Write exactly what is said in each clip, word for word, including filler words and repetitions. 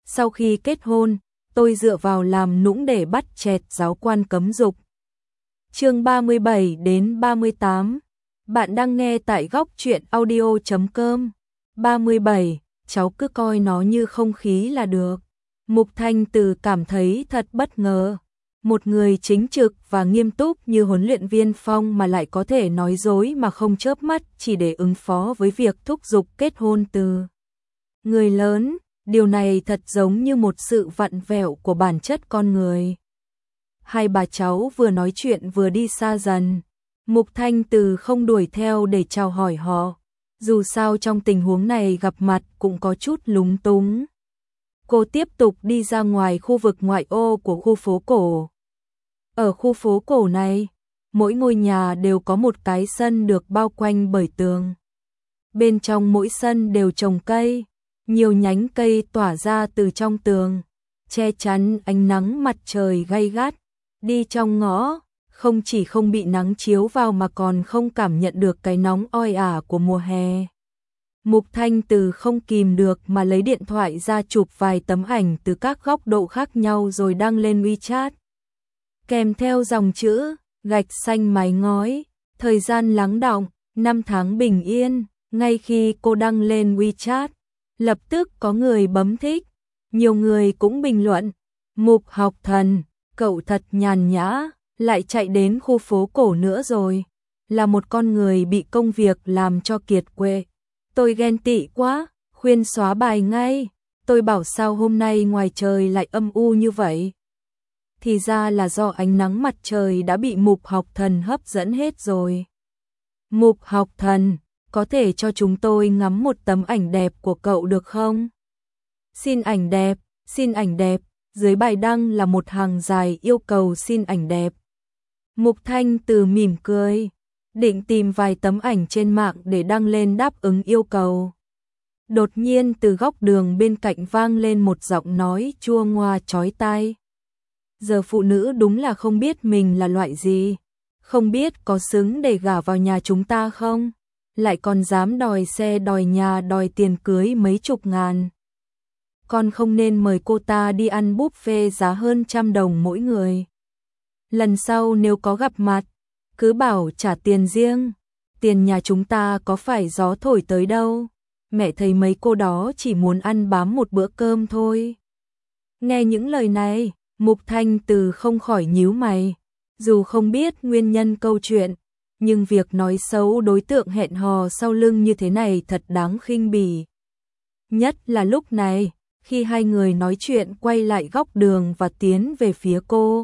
Sau khi kết hôn, tôi dựa vào làm nũng để bắt chẹt giáo quan cấm dục. Chương ba mươi bảy đến ba mươi tám. Bạn đang nghe tại góc truyện audio chấm com. ba mươi bảy, cháu cứ coi nó như không khí là được. Mục Thanh Từ cảm thấy thật bất ngờ. Một người chính trực và nghiêm túc như huấn luyện viên Phong mà lại có thể nói dối mà không chớp mắt chỉ để ứng phó với việc thúc giục kết hôn từ người lớn. Điều này thật giống như một sự vặn vẹo của bản chất con người. Hai bà cháu vừa nói chuyện vừa đi xa dần. Mục Thanh Từ không đuổi theo để chào hỏi họ. Dù sao trong tình huống này gặp mặt cũng có chút lúng túng. Cô tiếp tục đi ra ngoài khu vực ngoại ô của khu phố cổ. Ở khu phố cổ này, mỗi ngôi nhà đều có một cái sân được bao quanh bởi tường. Bên trong mỗi sân đều trồng cây, nhiều nhánh cây tỏa ra từ trong tường, che chắn ánh nắng mặt trời gay gắt. Đi trong ngõ, không chỉ không bị nắng chiếu vào mà còn không cảm nhận được cái nóng oi ả của mùa hè. Mục Thanh Từ không kìm được mà lấy điện thoại ra chụp vài tấm ảnh từ các góc độ khác nhau rồi đăng lên WeChat. Kèm theo dòng chữ, gạch xanh mái ngói, thời gian lắng đọng, năm tháng bình yên. Ngay khi cô đăng lên WeChat, lập tức có người bấm thích. Nhiều người cũng bình luận, Mục học thần, cậu thật nhàn nhã, lại chạy đến khu phố cổ nữa rồi. Là một con người bị công việc làm cho kiệt quệ. Tôi ghen tị quá, khuyên xóa bài ngay. Tôi bảo sao hôm nay ngoài trời lại âm u như vậy. Thì ra là do ánh nắng mặt trời đã bị Mục học thần hấp dẫn hết rồi. Mục học thần, có thể cho chúng tôi ngắm một tấm ảnh đẹp của cậu được không? Xin ảnh đẹp, xin ảnh đẹp. Dưới bài đăng là một hàng dài yêu cầu xin ảnh đẹp. Mục Thanh Từ mỉm cười, định tìm vài tấm ảnh trên mạng để đăng lên đáp ứng yêu cầu. Đột nhiên từ góc đường bên cạnh vang lên một giọng nói chua ngoa chói tai. Giờ phụ nữ đúng là không biết mình là loại gì, không biết có xứng để gả vào nhà chúng ta không, lại còn dám đòi xe đòi nhà đòi tiền cưới mấy chục ngàn. Con không nên mời cô ta đi ăn buffet giá hơn trăm đồng mỗi người. Lần sau nếu có gặp mặt, cứ bảo trả tiền riêng. Tiền nhà chúng ta có phải gió thổi tới đâu. Mẹ thấy mấy cô đó chỉ muốn ăn bám một bữa cơm thôi. Nghe những lời này, Mục Thanh Từ không khỏi nhíu mày. Dù không biết nguyên nhân câu chuyện, nhưng việc nói xấu đối tượng hẹn hò sau lưng như thế này thật đáng khinh bỉ. Nhất là lúc này, khi hai người nói chuyện quay lại góc đường và tiến về phía cô.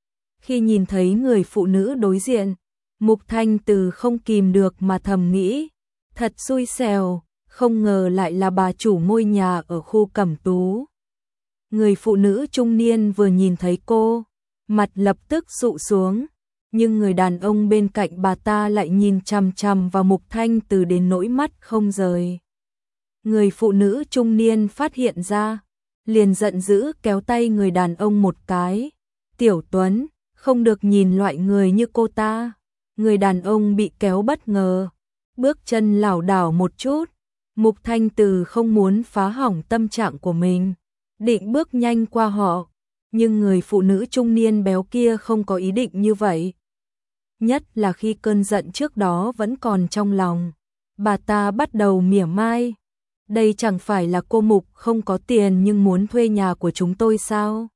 Khi nhìn thấy người phụ nữ đối diện, Mục Thanh Từ không kìm được mà thầm nghĩ, thật xui xẻo, không ngờ lại là bà chủ ngôi nhà ở khu Cẩm Tú. Người phụ nữ trung niên vừa nhìn thấy cô, mặt lập tức sụ xuống, nhưng người đàn ông bên cạnh bà ta lại nhìn chằm chằm vào Mục Thanh Từ đến nỗi mắt không rời. Người phụ nữ trung niên phát hiện ra, liền giận dữ kéo tay người đàn ông một cái. Tiểu Tuấn, không được nhìn loại người như cô ta. Người đàn ông bị kéo bất ngờ, bước chân lảo đảo một chút. Mục Thanh Từ không muốn phá hỏng tâm trạng của mình, định bước nhanh qua họ, nhưng người phụ nữ trung niên béo kia không có ý định như vậy. Nhất là khi cơn giận trước đó vẫn còn trong lòng, bà ta bắt đầu mỉa mai. Đây chẳng phải là cô Mục không có tiền nhưng muốn thuê nhà của chúng tôi sao?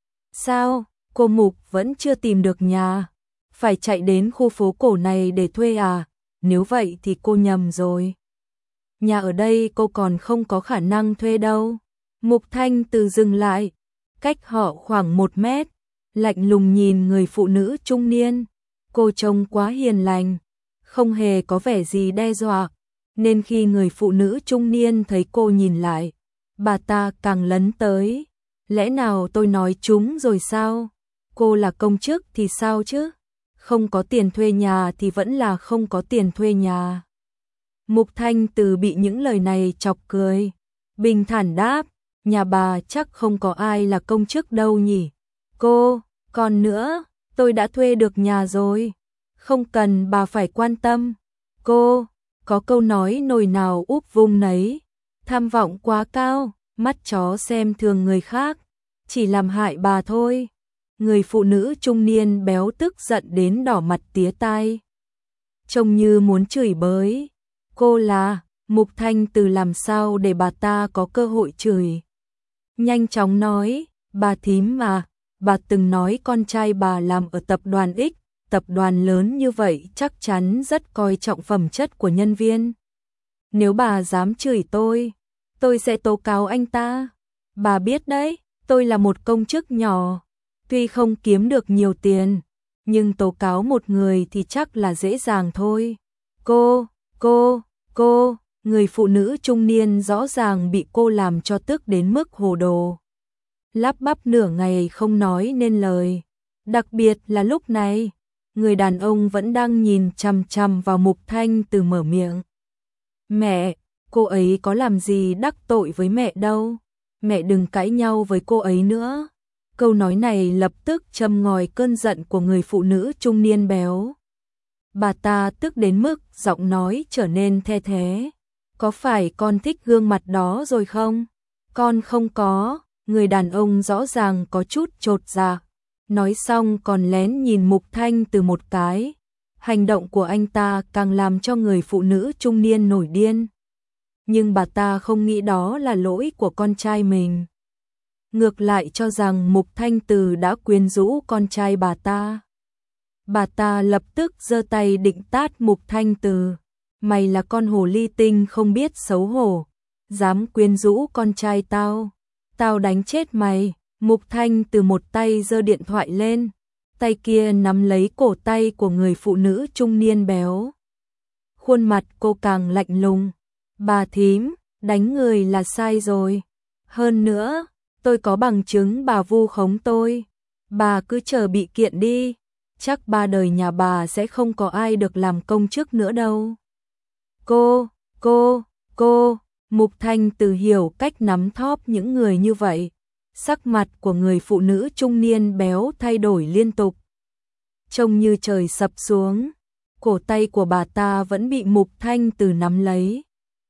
Sao, cô Mục vẫn chưa tìm được nhà? Phải chạy đến khu phố cổ này để thuê à? Nếu vậy thì cô nhầm rồi. Nhà ở đây cô còn không có khả năng thuê đâu. Mục Thanh Từ dừng lại, cách họ khoảng một mét, lạnh lùng nhìn người phụ nữ trung niên. Cô trông quá hiền lành, không hề có vẻ gì đe dọa. Nên khi người phụ nữ trung niên thấy cô nhìn lại, bà ta càng lấn tới. Lẽ nào tôi nói trúng rồi sao? Cô là công chức thì sao chứ? Không có tiền thuê nhà thì vẫn là không có tiền thuê nhà. Mục Thanh Từ bị những lời này chọc cười. Bình thản đáp, nhà bà chắc không có ai là công chức đâu nhỉ? Cô, còn nữa, tôi đã thuê được nhà rồi. Không cần bà phải quan tâm. Cô... Có câu nói nồi nào úp vung nấy, tham vọng quá cao, mắt chó xem thường người khác, chỉ làm hại bà thôi. Người phụ nữ trung niên béo tức giận đến đỏ mặt tía tai, trông như muốn chửi bới. Cô là Mục Thanh Từ, làm sao để bà ta có cơ hội chửi. Nhanh chóng nói, bà thím mà, bà từng nói con trai bà làm ở tập đoàn X, tập đoàn lớn như vậy chắc chắn rất coi trọng phẩm chất của nhân viên. Nếu bà dám chửi tôi, tôi sẽ tố cáo anh ta. Bà biết đấy, tôi là một công chức nhỏ, tuy không kiếm được nhiều tiền, nhưng tố cáo một người thì chắc là dễ dàng thôi. Cô, cô, cô, người phụ nữ trung niên rõ ràng bị cô làm cho tức đến mức hồ đồ. Lắp bắp nửa ngày không nói nên lời. Đặc biệt là lúc này, người đàn ông vẫn đang nhìn chằm chằm vào Mục Thanh Từ mở miệng. Mẹ, cô ấy có làm gì đắc tội với mẹ đâu. Mẹ đừng cãi nhau với cô ấy nữa. Câu nói này lập tức châm ngòi cơn giận của người phụ nữ trung niên béo. Bà ta tức đến mức giọng nói trở nên the thế. Có phải con thích gương mặt đó rồi không? Con không có. Người đàn ông rõ ràng có chút chột dạ. Nói xong còn lén nhìn Mục Thanh Từ một cái. Hành động của anh ta càng làm cho người phụ nữ trung niên nổi điên. Nhưng bà ta không nghĩ đó là lỗi của con trai mình. Ngược lại cho rằng Mục Thanh Từ đã quyến rũ con trai bà ta. Bà ta lập tức giơ tay định tát Mục Thanh Từ. Mày là con hồ ly tinh không biết xấu hổ, dám quyến rũ con trai tao, tao đánh chết mày. Mục Thanh Từ một tay giơ điện thoại lên, tay kia nắm lấy cổ tay của người phụ nữ trung niên béo. Khuôn mặt cô càng lạnh lùng. Bà thím, đánh người là sai rồi. Hơn nữa, tôi có bằng chứng bà vu khống tôi. Bà cứ chờ bị kiện đi. Chắc ba đời nhà bà sẽ không có ai được làm công chức nữa đâu. Cô, cô, cô, Mục Thanh Từ hiểu cách nắm thóp những người như vậy. Sắc mặt của người phụ nữ trung niên béo thay đổi liên tục. Trông như trời sập xuống. Cổ tay của bà ta vẫn bị Mục Thanh Từ nắm lấy.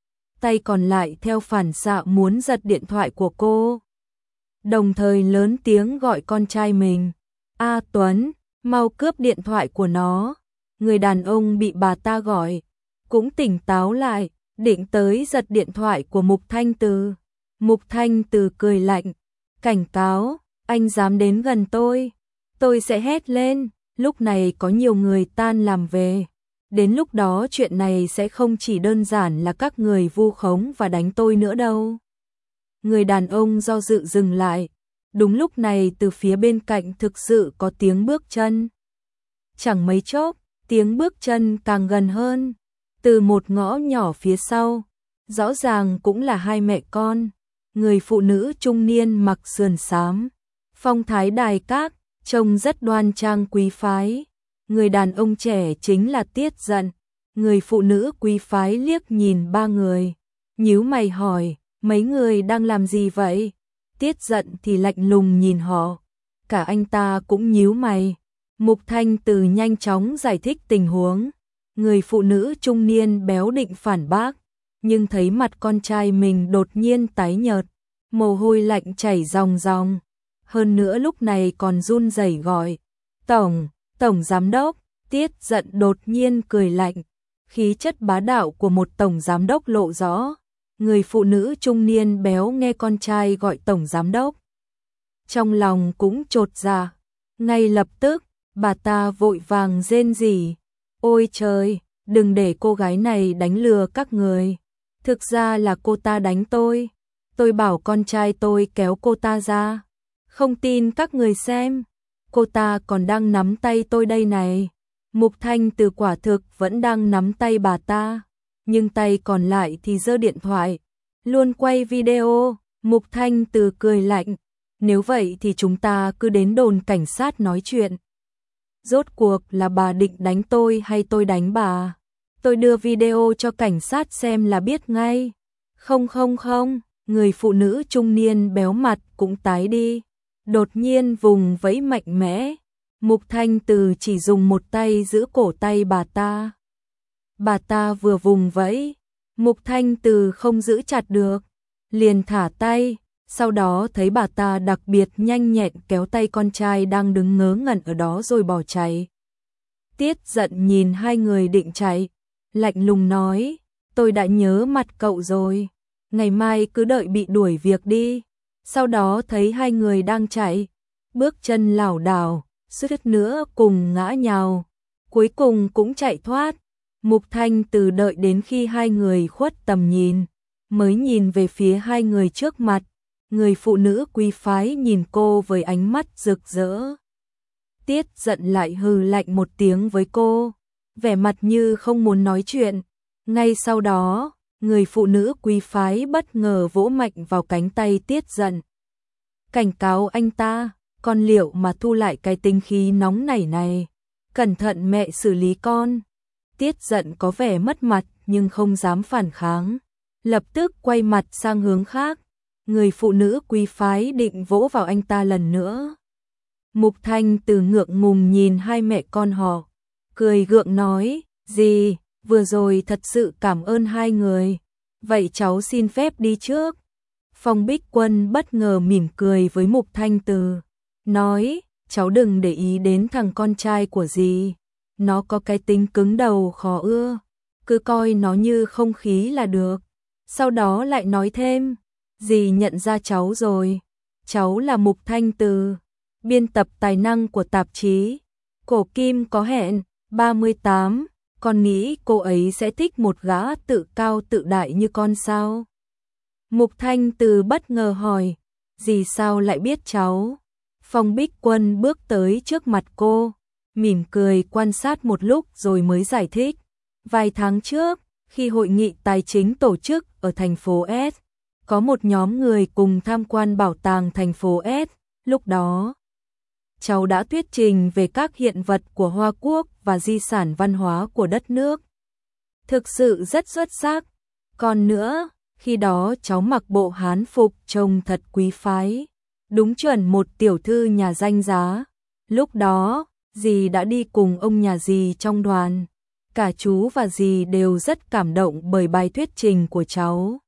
Tay còn lại theo phản xạ muốn giật điện thoại của cô. Đồng thời lớn tiếng gọi con trai mình. A Tuấn, mau cướp điện thoại của nó. Người đàn ông bị bà ta gọi cũng tỉnh táo lại, định tới giật điện thoại của Mục Thanh Từ. Mục Thanh Từ cười lạnh, cảnh cáo, anh dám đến gần tôi, tôi sẽ hét lên. Lúc này có nhiều người tan làm về. Đến lúc đó chuyện này sẽ không chỉ đơn giản là các người vu khống và đánh tôi nữa đâu. Người đàn ông do dự dừng lại. Đúng lúc này từ phía bên cạnh thực sự có tiếng bước chân. Chẳng mấy chốc, tiếng bước chân càng gần hơn. Từ một ngõ nhỏ phía sau, rõ ràng cũng là hai mẹ con. Người phụ nữ trung niên mặc sườn xám, phong thái đài các, trông rất đoan trang quý phái. Người đàn ông trẻ chính là Tiết Dận. Người phụ nữ quý phái liếc nhìn ba người, nhíu mày hỏi, mấy người đang làm gì vậy? Tiết Dận thì lạnh lùng nhìn họ, cả anh ta cũng nhíu mày. Mục Thanh Từ nhanh chóng giải thích tình huống. Người phụ nữ trung niên béo định phản bác, nhưng thấy mặt con trai mình đột nhiên tái nhợt, mồ hôi lạnh chảy ròng ròng. Hơn nữa lúc này còn run rẩy gọi, Tổng, Tổng Giám Đốc. Tiết Dận đột nhiên cười lạnh, khí chất bá đạo của một Tổng Giám Đốc lộ rõ. Người phụ nữ trung niên béo nghe con trai gọi Tổng Giám Đốc, trong lòng cũng chột dạ. Ngay lập tức, bà ta vội vàng rên rỉ, ôi trời, đừng để cô gái này đánh lừa các người. Thực ra là cô ta đánh tôi. Tôi bảo con trai tôi kéo cô ta ra. Không tin các người xem. Cô ta còn đang nắm tay tôi đây này. Mục Thanh Từ quả thực vẫn đang nắm tay bà ta. Nhưng tay còn lại thì giơ điện thoại. Luôn quay video. Mục Thanh Từ cười lạnh. Nếu vậy thì chúng ta cứ đến đồn cảnh sát nói chuyện. Rốt cuộc là bà định đánh tôi hay tôi đánh bà? Tôi đưa video cho cảnh sát xem là biết ngay. Không không không, người phụ nữ trung niên béo mặt cũng tái đi. Đột nhiên vùng vẫy mạnh mẽ. Mục Thanh Từ chỉ dùng một tay giữ cổ tay bà ta. Bà ta vừa vùng vẫy, Mục Thanh Từ không giữ chặt được. liền thả tay, sau đó thấy bà ta đặc biệt nhanh nhẹn kéo tay con trai đang đứng ngớ ngẩn ở đó rồi bỏ chạy. Tiết Giận nhìn hai người định chạy, lạnh lùng nói, tôi đã nhớ mặt cậu rồi, ngày mai cứ đợi bị đuổi việc đi. Sau đó thấy hai người đang chạy, bước chân lảo đảo, suýt nữa cùng ngã nhào, cuối cùng cũng chạy thoát. Mục Thanh Từ đợi đến khi hai người khuất tầm nhìn, mới nhìn về phía hai người trước mặt, người phụ nữ quý phái nhìn cô với ánh mắt rực rỡ. Tiết Giận lại hừ lạnh một tiếng với cô, vẻ mặt như không muốn nói chuyện. Ngay sau đó, người phụ nữ quý phái bất ngờ vỗ mạnh vào cánh tay Tiết Giận. Cảnh cáo anh ta, con liệu mà thu lại cái tính khí nóng nảy này. Cẩn thận mẹ xử lý con. Tiết Giận có vẻ mất mặt nhưng không dám phản kháng. Lập tức quay mặt sang hướng khác. Người phụ nữ quý phái định vỗ vào anh ta lần nữa. Mục Thanh Từ ngượng ngùng nhìn hai mẹ con họ, cười gượng nói, gì, vừa rồi thật sự cảm ơn hai người. Vậy cháu xin phép đi trước. Phong Bích Quân bất ngờ mỉm cười với Mục Thanh Từ, nói, cháu đừng để ý đến thằng con trai của dì. Nó có cái tính cứng đầu khó ưa, cứ coi nó như không khí là được. Sau đó lại nói thêm, dì nhận ra cháu rồi, cháu là Mục Thanh Từ, biên tập tài năng của tạp chí Cổ Kim có hẹn, ba mươi tám, con nghĩ cô ấy sẽ thích một gã tự cao tự đại như con sao? Mục Thanh Từ bất ngờ hỏi, dì sao lại biết cháu? Phong Bích Quân bước tới trước mặt cô, mỉm cười quan sát một lúc rồi mới giải thích. Vài tháng trước, khi hội nghị tài chính tổ chức ở thành phố S, có một nhóm người cùng tham quan bảo tàng thành phố S, lúc đó cháu đã thuyết trình về các hiện vật của Hoa Quốc và di sản văn hóa của đất nước. Thực sự rất xuất sắc. Còn nữa, khi đó cháu mặc bộ hán phục trông thật quý phái, đúng chuẩn một tiểu thư nhà danh giá. Lúc đó, dì đã đi cùng ông nhà dì trong đoàn. Cả chú và dì đều rất cảm động bởi bài thuyết trình của cháu.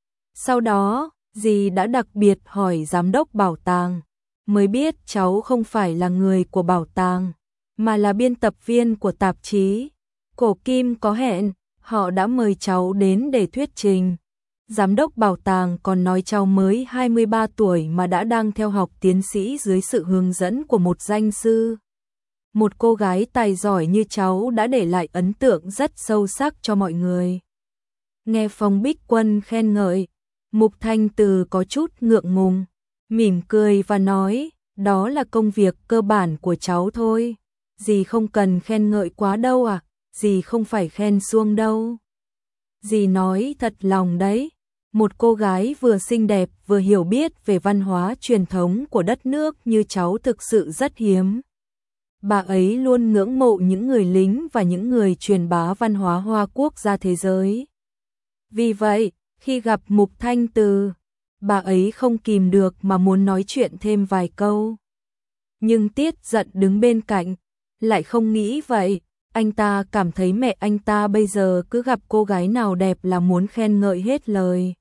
Sau đó, dì đã đặc biệt hỏi giám đốc bảo tàng, mới biết cháu không phải là người của bảo tàng, mà là biên tập viên của tạp chí Cổ Kim có hẹn. Họ đã mời cháu đến để thuyết trình. Giám đốc bảo tàng còn nói cháu mới hai mươi ba tuổi mà đã đang theo học tiến sĩ dưới sự hướng dẫn của một danh sư. Một cô gái tài giỏi như cháu đã để lại ấn tượng rất sâu sắc cho mọi người. Nghe Phong Bích Quân khen ngợi, Mục Thanh Từ có chút ngượng ngùng, mỉm cười và nói, đó là công việc cơ bản của cháu thôi. Dì không cần khen ngợi quá đâu à, dì không phải khen suông đâu. Dì nói thật lòng đấy, một cô gái vừa xinh đẹp vừa hiểu biết về văn hóa truyền thống của đất nước như cháu thực sự rất hiếm. Bà ấy luôn ngưỡng mộ những người lính và những người truyền bá văn hóa Hoa Quốc ra thế giới. Vì vậy, khi gặp Mục Thanh Từ, bà ấy không kìm được mà muốn nói chuyện thêm vài câu. Nhưng Tiết Giận đứng bên cạnh, lại không nghĩ vậy. Anh ta cảm thấy mẹ anh ta bây giờ cứ gặp cô gái nào đẹp là muốn khen ngợi hết lời.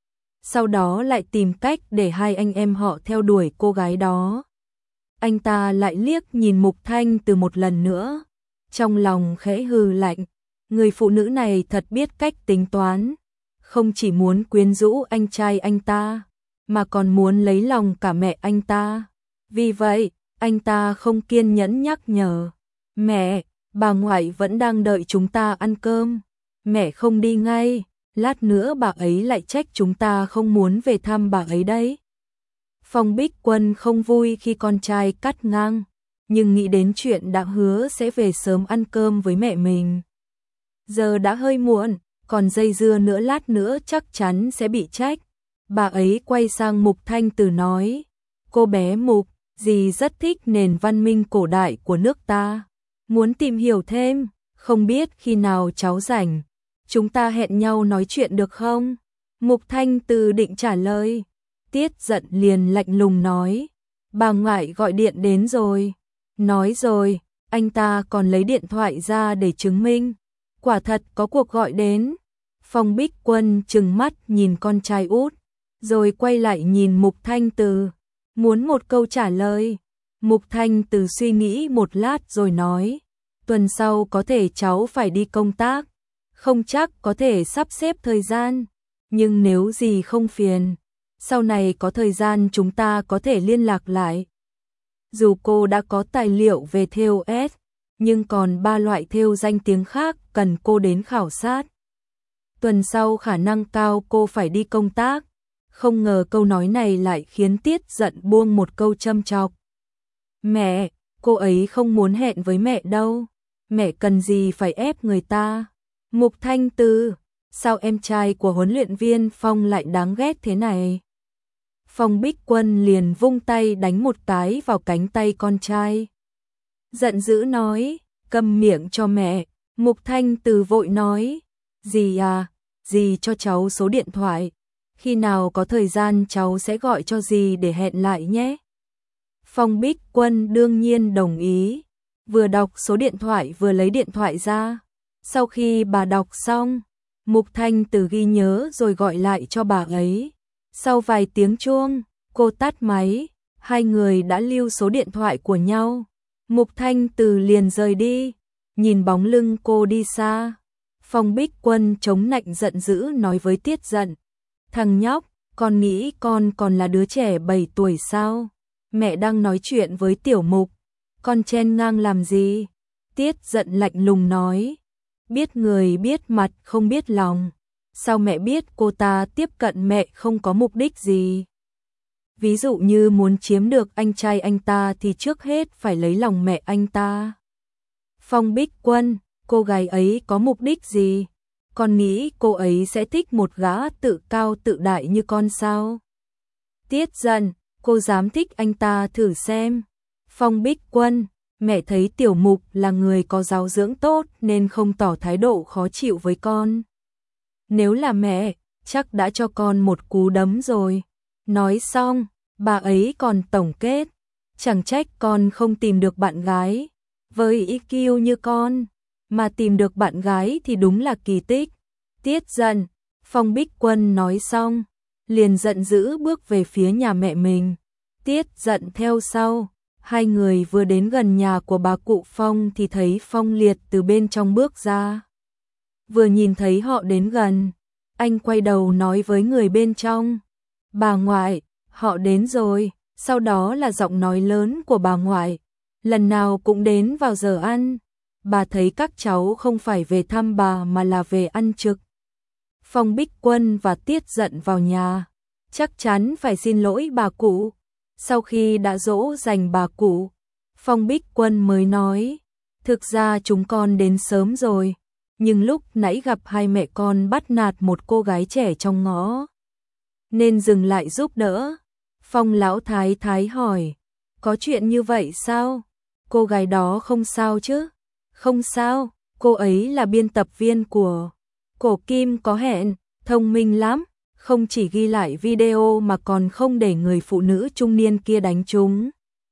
Sau đó lại tìm cách để hai anh em họ theo đuổi cô gái đó. Anh ta lại liếc nhìn Mục Thanh Từ một lần nữa, trong lòng khẽ hừ lạnh, người phụ nữ này thật biết cách tính toán, không chỉ muốn quyến rũ anh trai anh ta, mà còn muốn lấy lòng cả mẹ anh ta. Vì vậy, anh ta không kiên nhẫn nhắc nhở, mẹ, bà ngoại vẫn đang đợi chúng ta ăn cơm, mẹ không đi ngay, lát nữa bà ấy lại trách chúng ta không muốn về thăm bà ấy đấy. Phong Bích Quân không vui khi con trai cắt ngang, nhưng nghĩ đến chuyện đã hứa sẽ về sớm ăn cơm với mẹ mình. Giờ đã hơi muộn, còn dây dưa nữa lát nữa chắc chắn sẽ bị trách. Bà ấy quay sang Mục Thanh Từ nói, cô bé Mục, dì rất thích nền văn minh cổ đại của nước ta, muốn tìm hiểu thêm, không biết khi nào cháu rảnh, chúng ta hẹn nhau nói chuyện được không? Mục Thanh Từ định trả lời, Tiết Giận liền lạnh lùng nói, bà ngoại gọi điện đến rồi. Nói rồi, anh ta còn lấy điện thoại ra để chứng minh, quả thật có cuộc gọi đến. Phong Bích Quân trừng mắt nhìn con trai út, rồi quay lại nhìn Mục Thanh Từ, muốn một câu trả lời. Mục Thanh Từ suy nghĩ một lát rồi nói, tuần sau có thể cháu phải đi công tác, không chắc có thể sắp xếp thời gian, nhưng nếu gì không phiền, sau này có thời gian chúng ta có thể liên lạc lại. Dù cô đã có tài liệu về thêu S, nhưng còn ba loại thêu danh tiếng khác cần cô đến khảo sát. Tuần sau khả năng cao cô phải đi công tác. Không ngờ câu nói này lại khiến Tiết Giận buông một câu châm chọc. Mẹ, cô ấy không muốn hẹn với mẹ đâu. Mẹ cần gì phải ép người ta. Mục Thanh Từ, sao em trai của huấn luyện viên Phong lại đáng ghét thế này? Phong Bích Quân liền vung tay đánh một cái vào cánh tay con trai. Giận dữ nói, câm miệng cho mẹ. Mục Thanh Từ vội nói, dì à, dì cho cháu số điện thoại. Khi nào có thời gian cháu sẽ gọi cho dì để hẹn lại nhé. Phong Bích Quân đương nhiên đồng ý, vừa đọc số điện thoại vừa lấy điện thoại ra. Sau khi bà đọc xong, Mục Thanh Từ ghi nhớ rồi gọi lại cho bà ấy. Sau vài tiếng chuông, cô tắt máy, hai người đã lưu số điện thoại của nhau. Mục Thanh Từ liền rời đi, nhìn bóng lưng cô đi xa. Phong Bích Quân chống nạnh giận dữ nói với Tiết Giận, thằng nhóc, con nghĩ con còn là đứa trẻ bảy tuổi sao? Mẹ đang nói chuyện với Tiểu Mục, con chen ngang làm gì? Tiết Giận lạnh lùng nói, biết người biết mặt không biết lòng. Sao mẹ biết cô ta tiếp cận mẹ không có mục đích gì? Ví dụ như muốn chiếm được anh trai anh ta thì trước hết phải lấy lòng mẹ anh ta. Phong Bích Quân, cô gái ấy có mục đích gì? Con nghĩ cô ấy sẽ thích một gã tự cao tự đại như con sao? Tiết Giận, cô dám thích anh ta thử xem. Phong Bích Quân, mẹ thấy Tiểu Mục là người có giáo dưỡng tốt nên không tỏ thái độ khó chịu với con. Nếu là mẹ, chắc đã cho con một cú đấm rồi. Nói xong, bà ấy còn tổng kết, chẳng trách con không tìm được bạn gái. Với i kiu như con, mà tìm được bạn gái thì đúng là kỳ tích. Tiết Giận, Phong Bích Quân nói xong, liền giận dữ bước về phía nhà mẹ mình. Tiết Giận theo sau, hai người vừa đến gần nhà của bà cụ Phong thì thấy Phong Liệt từ bên trong bước ra. Vừa nhìn thấy họ đến gần, anh quay đầu nói với người bên trong, bà ngoại, họ đến rồi. Sau đó là giọng nói lớn của bà ngoại, lần nào cũng đến vào giờ ăn. Bà thấy các cháu không phải về thăm bà mà là về ăn trực. Phong Bích Quân và Tiết Giận vào nhà, chắc chắn phải xin lỗi bà cụ. Sau khi đã dỗ dành bà cụ, Phong Bích Quân mới nói, thực ra chúng con đến sớm rồi, nhưng lúc nãy gặp hai mẹ con bắt nạt một cô gái trẻ trong ngõ, nên dừng lại giúp đỡ. Phong lão thái thái hỏi, có chuyện như vậy sao? Cô gái đó không sao chứ? Không sao, cô ấy là biên tập viên của Cổ Kim có hẹn, thông minh lắm, không chỉ ghi lại video mà còn không để người phụ nữ trung niên kia đánh trúng.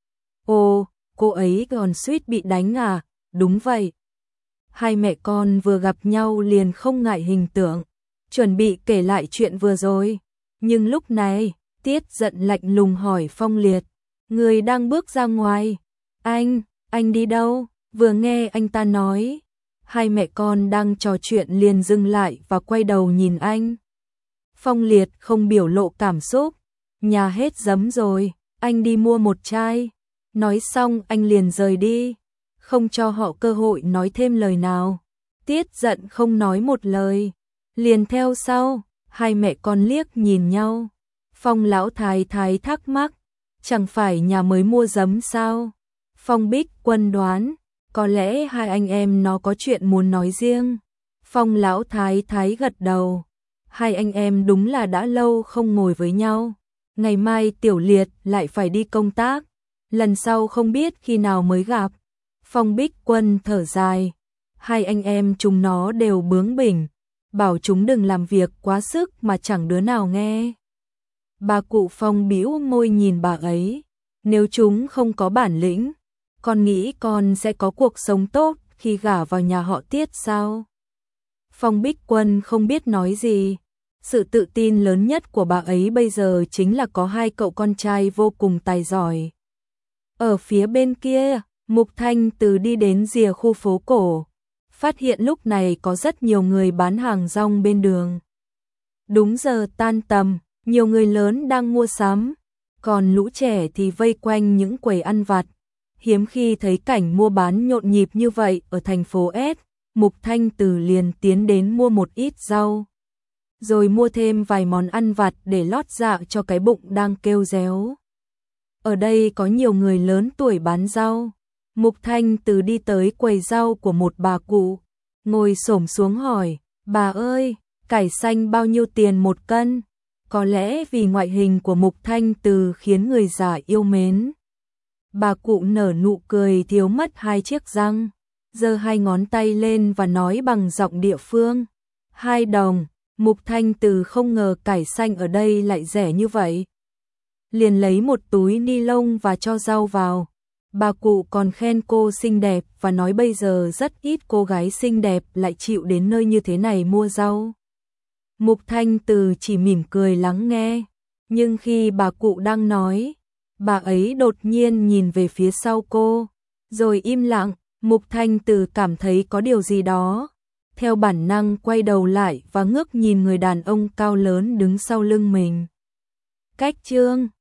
Ồ, cô ấy còn suýt bị đánh à? Đúng vậy. Hai mẹ con vừa gặp nhau liền không ngại hình tượng, chuẩn bị kể lại chuyện vừa rồi. Nhưng lúc này, Tiết Giận lạnh lùng hỏi Phong Liệt, người đang bước ra ngoài. Anh, anh đi đâu? Vừa nghe anh ta nói, hai mẹ con đang trò chuyện liền dừng lại và quay đầu nhìn anh. Phong Liệt không biểu lộ cảm xúc, nhà hết giấm rồi, anh đi mua một chai. Nói xong anh liền rời đi, không cho họ cơ hội nói thêm lời nào. Tiết Giận không nói một lời, liền theo sau, hai mẹ con liếc nhìn nhau. Phong lão thái thái thắc mắc, chẳng phải nhà mới mua giấm sao? Phong Bích Quân đoán, có lẽ hai anh em nó có chuyện muốn nói riêng. Phong lão thái thái gật đầu, hai anh em đúng là đã lâu không ngồi với nhau. Ngày mai Tiểu Liệt lại phải đi công tác, lần sau không biết khi nào mới gặp. Phong Bích Quân thở dài, hai anh em chúng nó đều bướng bỉnh, bảo chúng đừng làm việc quá sức mà chẳng đứa nào nghe. Bà cụ Phong bĩu môi nhìn bà ấy, nếu chúng không có bản lĩnh, con nghĩ con sẽ có cuộc sống tốt khi gả vào nhà họ Tiết sao? Phong Bích Quân không biết nói gì, Sự tự tin lớn nhất của bà ấy bây giờ chính là có hai cậu con trai vô cùng tài giỏi. Ở phía bên kia, Mục Thanh Từ đi đến rìa khu phố cổ, phát hiện lúc này có rất nhiều người bán hàng rong bên đường. Đúng giờ tan tầm, nhiều người lớn đang mua sắm, còn lũ trẻ thì vây quanh những quầy ăn vặt. Hiếm khi thấy cảnh mua bán nhộn nhịp như vậy ở thành phố S, Mục Thanh Từ liền tiến đến mua một ít rau, rồi mua thêm vài món ăn vặt để lót dạ cho cái bụng đang kêu réo. Ở đây có nhiều người lớn tuổi bán rau. Mục Thanh Từ đi tới quầy rau của một bà cụ, ngồi xổm xuống hỏi, bà ơi, cải xanh bao nhiêu tiền một cân? Có lẽ vì ngoại hình của Mục Thanh Từ khiến người già yêu mến. Bà cụ nở nụ cười thiếu mất hai chiếc răng, giơ hai ngón tay lên và nói bằng giọng địa phương, hai đồng. Mục Thanh Từ không ngờ cải xanh ở đây lại rẻ như vậy. Liền lấy một túi ni lông và cho rau vào. Bà cụ còn khen cô xinh đẹp và nói bây giờ rất ít cô gái xinh đẹp lại chịu đến nơi như thế này mua rau. Mục Thanh Từ chỉ mỉm cười lắng nghe, nhưng khi bà cụ đang nói, bà ấy đột nhiên nhìn về phía sau cô, rồi im lặng. Mục Thanh Từ cảm thấy có điều gì đó, theo bản năng quay đầu lại và ngước nhìn người đàn ông cao lớn đứng sau lưng mình. Cách chương